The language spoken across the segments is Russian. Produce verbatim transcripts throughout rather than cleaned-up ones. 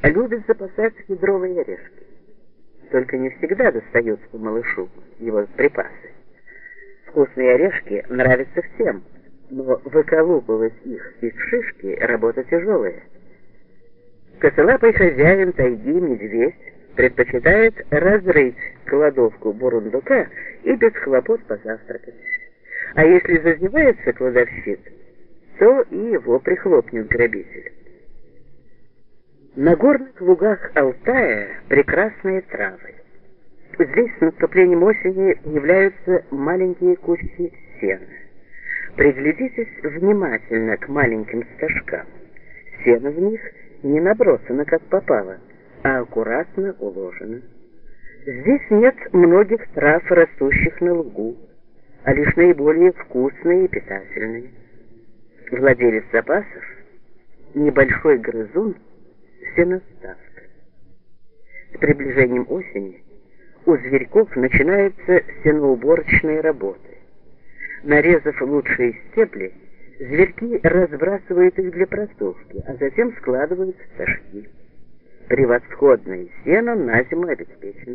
любит запасать кедровые орешки. Только не всегда достаются малышу его припасы. Вкусные орешки нравятся всем, но выколупывать их из шишки работа тяжелая. Косолапый хозяин тайги, медведь, предпочитает разрыть кладовку бурундука и без хлопот позавтракать. А если зазевается кладовщик, то и его прихлопнет грабитель. На горных лугах Алтая прекрасные травы. Здесь с наступлением осени являются маленькие кучки сена. Приглядитесь внимательно к маленьким стажкам. Сено в них не набросано как попало, а аккуратно уложено. Здесь нет многих трав, растущих на лугу, а лишь наиболее вкусные и питательные. Владелец запасов — небольшой грызун, сеноставка. С приближением осени у зверьков начинаются сеноуборочные работы. Нарезав лучшие стебли, зверьки разбрасывают их для просушки, а затем складывают в стажки. Превосходное сено на зиму обеспечено.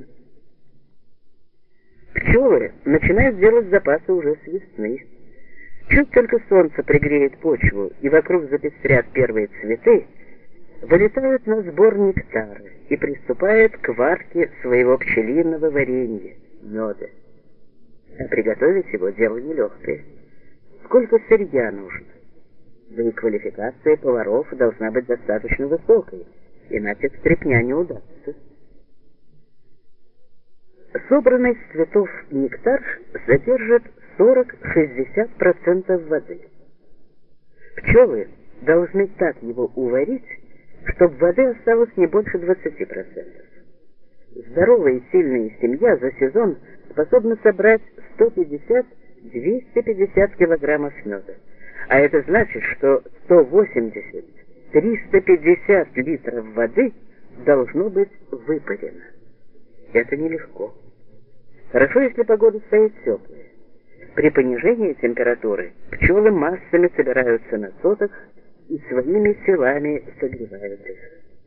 Пчелы начинают делать запасы уже с весны. Чуть только солнце пригреет почву и вокруг запестрят первые цветы, вылетают на сбор нектара и приступают к варке своего пчелиного варенья, меда. А приготовить его дело нелегкое. Сколько сырья нужно? Да и квалификация поваров должна быть достаточно высокой, иначе стряпня не удастся. Собранный с цветов нектар содержит сорок-шестьдесят процентов воды. Пчелы должны так его уварить, чтобы воды осталось не больше двадцати процентов. Здоровая и сильная семья за сезон способна собрать сто пятьдесят — двести пятьдесят килограммов меда. А это значит, что сто восемьдесят — триста пятьдесят литров воды должно быть выпарено. Это нелегко. Хорошо, если погода стоит теплая. При понижении температуры пчелы массами собираются на сотах и своими телами согревают их.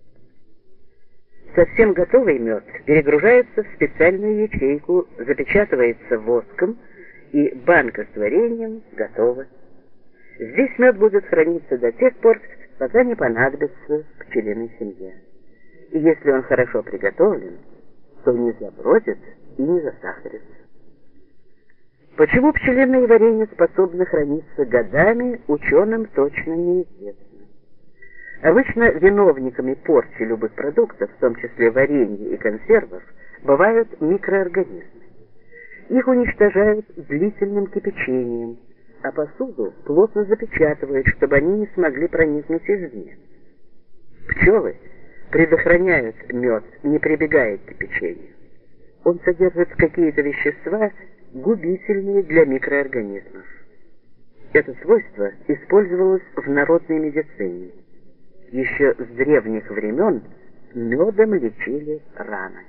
Совсем готовый мед перегружается в специальную ячейку, запечатывается воском, и банка с вареньем готова. Здесь мед будет храниться до тех пор, пока не понадобится пчелиной семье. И если он хорошо приготовлен, то не забродит и не засахарится. Почему пчелиное варенье способно храниться годами, ученым точно неизвестно. Обычно виновниками порчи любых продуктов, в том числе варенья и консервов, бывают микроорганизмы. Их уничтожают длительным кипячением, а посуду плотно запечатывают, чтобы они не смогли проникнуть извне. Пчелы предохраняют мед, не прибегая к кипячению. Он содержит какие-то вещества, губительные для микроорганизмов. Это свойство использовалось в народной медицине. Еще с древних времен медом лечили раны.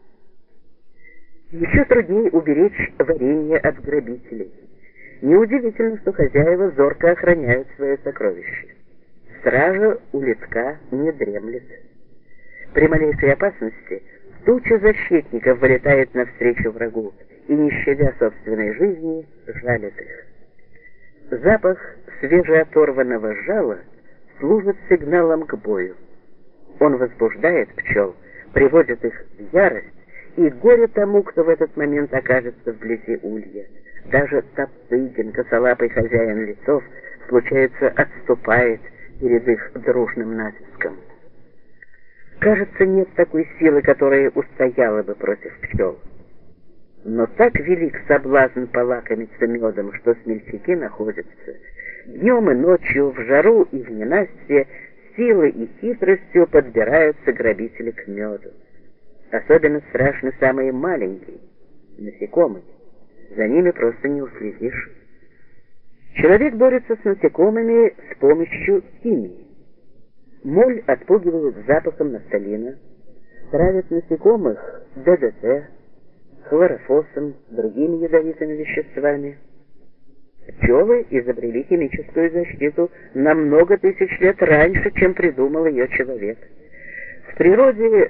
Еще труднее уберечь варенье от грабителей. Неудивительно, что хозяева зорко охраняют свое сокровище. Стража у леска не дремлет. При малейшей опасности туча защитников вылетает навстречу врагу и, не щадя собственной жизни, жалит их. Запах свежеоторванного жала служит сигналом к бою. Он возбуждает пчел, приводит их в ярость, и горе тому, кто в этот момент окажется вблизи улья. Даже Топтыгин, косолапый хозяин лесов, случается, отступает перед их дружным натиском. Кажется, нет такой силы, которая устояла бы против пчел. Но так велик соблазн полакомиться медом, что смельчаки находятся днем и ночью, в жару и в ненастье, силой и хитростью подбираются грабители к меду. Особенно страшны самые маленькие, насекомые. За ними просто не уследишь. Человек борется с насекомыми с помощью химии. Моль отпугивает запахом нафталина, травят насекомых ДДТ, хлорофосом, другими ядовитыми веществами. Пчелы изобрели химическую защиту на много тысяч лет раньше, чем придумал ее человек. В природе